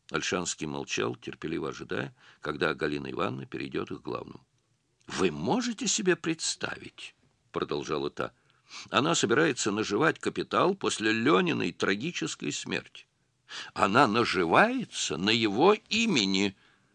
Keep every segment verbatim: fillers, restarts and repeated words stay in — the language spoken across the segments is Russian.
Ольшанский молчал, терпеливо ожидая, когда Галина Ивановна перейдет к главному. «Вы можете себе представить, — продолжала та, — она собирается наживать капитал после Лениной трагической смерти. Она наживается на его имени».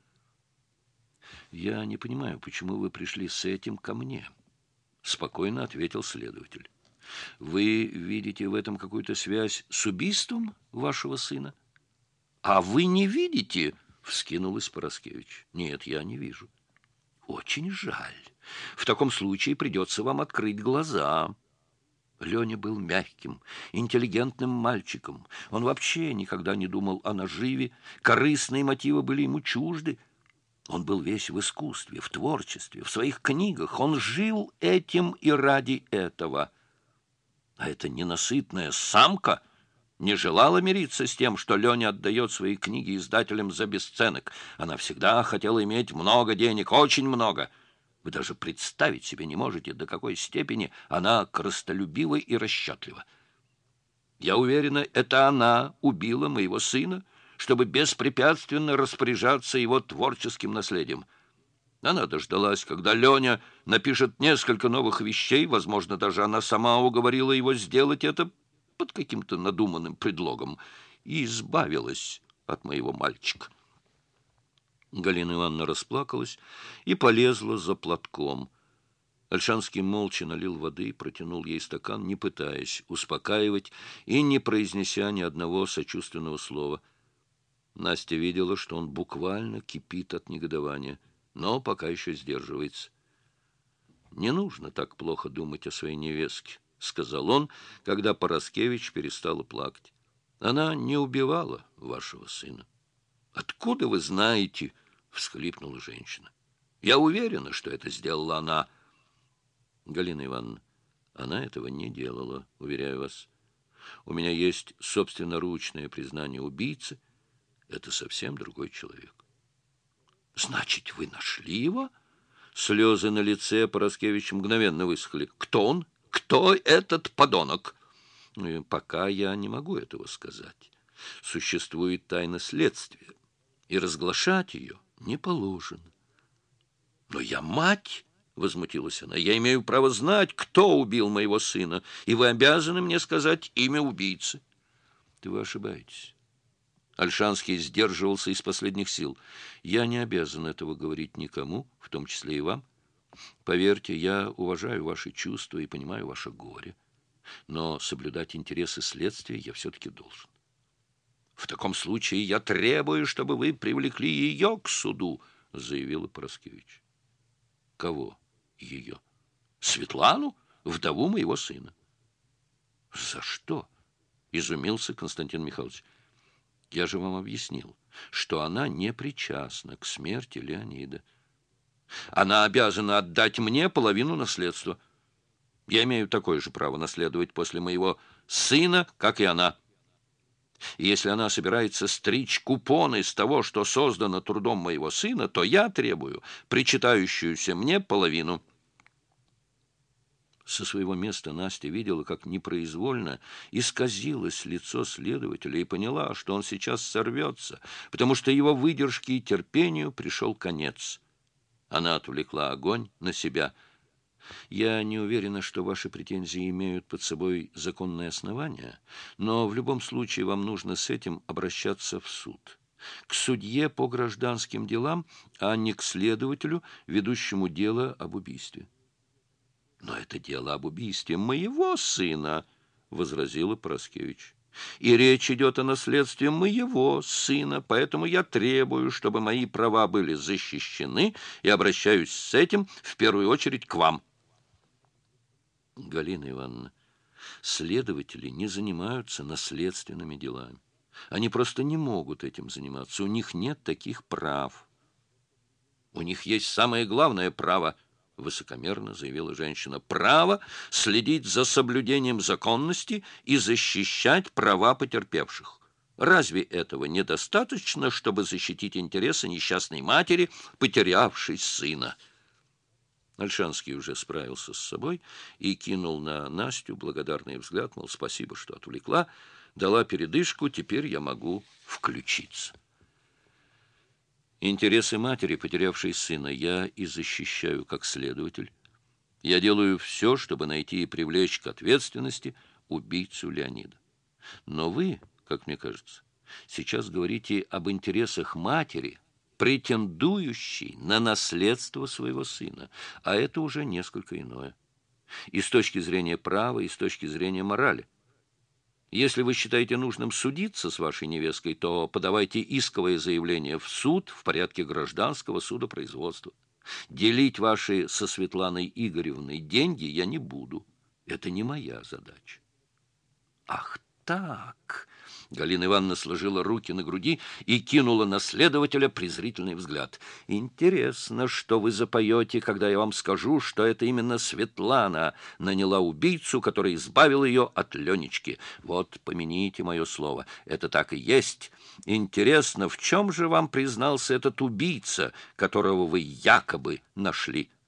«Я не понимаю, почему вы пришли с этим ко мне?» — спокойно ответил следователь. «Вы видите в этом какую-то связь с убийством вашего сына?» «А вы не видите?» — вскинулась Пороскевич. «Нет, я не вижу». «Очень жаль. В таком случае придется вам открыть глаза». Леня был мягким, интеллигентным мальчиком. Он вообще никогда не думал о наживе, корыстные мотивы были ему чужды. Он был весь в искусстве, в творчестве, в своих книгах. Он жил этим и ради этого. А эта ненасытная самка не желала мириться с тем, что Леня отдает свои книги издателям за бесценок. Она всегда хотела иметь много денег, очень много. Вы даже представить себе не можете, до какой степени она корыстолюбива и расчетлива. Я уверена, это она убила моего сына, чтобы беспрепятственно распоряжаться его творческим наследием. Она дождалась, когда Леня напишет несколько новых вещей, возможно, даже она сама уговорила его сделать это под каким-то надуманным предлогом, и избавилась от моего мальчика. Галина Ивановна расплакалась и полезла за платком. Ольшанский молча налил воды и протянул ей стакан, не пытаясь успокаивать и не произнеся ни одного сочувственного слова. Настя видела, что он буквально кипит от негодования, но пока еще сдерживается. «Не нужно так плохо думать о своей невестке», — сказал он, когда Пороскевич перестала плакать. «Она не убивала вашего сына». «Откуда вы знаете?» — всхлипнула женщина. «Я уверена, что это сделала она». «Галина Ивановна, она этого не делала, уверяю вас. У меня есть собственноручное признание убийцы. Это совсем другой человек». «Значит, вы нашли его?» Слезы на лице Пороскевича мгновенно высохли. «Кто он? Кто этот подонок?» «Пока я не могу этого сказать. Существует тайна следствия, и разглашать ее не положено». «Но я мать!» — возмутилась она. «Я имею право знать, кто убил моего сына, и вы обязаны мне сказать имя убийцы». «Вы ошибаетесь». Ольшанский сдерживался из последних сил. «Я не обязан этого говорить никому, в том числе и вам. Поверьте, я уважаю ваши чувства и понимаю ваше горе. Но соблюдать интересы следствия я все-таки должен». «В таком случае я требую, чтобы вы привлекли ее к суду», — заявила Пороскевич. «Кого ее?» «Светлану, вдову моего сына». «За что?» — изумился Константин Михайлович. «Я же вам объяснил, что она не причастна к смерти Леонида. Она обязана отдать мне половину наследства. Я имею такое же право наследовать после моего сына, как и она. И если она собирается стричь купоны из того, что создано трудом моего сына, то я требую причитающуюся мне половину». Со своего места Настя видела, как непроизвольно исказилось лицо следователя и поняла, что он сейчас сорвется, потому что его выдержке и терпению пришел конец. Она отвлекла огонь на себя. «Я не уверена, что ваши претензии имеют под собой законное основание, но в любом случае вам нужно с этим обращаться в суд. К судье по гражданским делам, а не к следователю, ведущему дело об убийстве». «Но это дело об убийстве моего сына», — возразила Пороскевич. «И речь идет о наследстве моего сына, поэтому я требую, чтобы мои права были защищены, и обращаюсь с этим в первую очередь к вам». «Галина Ивановна, следователи не занимаются наследственными делами. Они просто не могут этим заниматься, у них нет таких прав». «У них есть самое главное право», — высокомерно заявила женщина, — «право следить за соблюдением законности и защищать права потерпевших. Разве этого недостаточно, чтобы защитить интересы несчастной матери, потерявшей сына?» Ольшанский уже справился с собой и кинул на Настю благодарный взгляд, мол, спасибо, что отвлекла, дала передышку, теперь я могу включиться. Интересы матери, потерявшей сына, я и защищаю как следователь. Я делаю все, чтобы найти и привлечь к ответственности убийцу Леонида. Но вы, как мне кажется, сейчас говорите об интересах матери, претендующей на наследство своего сына, а это уже несколько иное. И с точки зрения права, и с точки зрения морали. Если вы считаете нужным судиться с вашей невесткой, то подавайте исковое заявление в суд в порядке гражданского судопроизводства. Делить ваши со Светланой Игоревной деньги я не буду. Это не моя задача. Ах так! Галина Ивановна сложила руки на груди и кинула на следователя презрительный взгляд. «Интересно, что вы запоете, когда я вам скажу, что это именно Светлана наняла убийцу, который избавил ее от Ленечки. Вот, помяните мое слово, это так и есть. Интересно, в чем же вам признался этот убийца, которого вы якобы нашли?»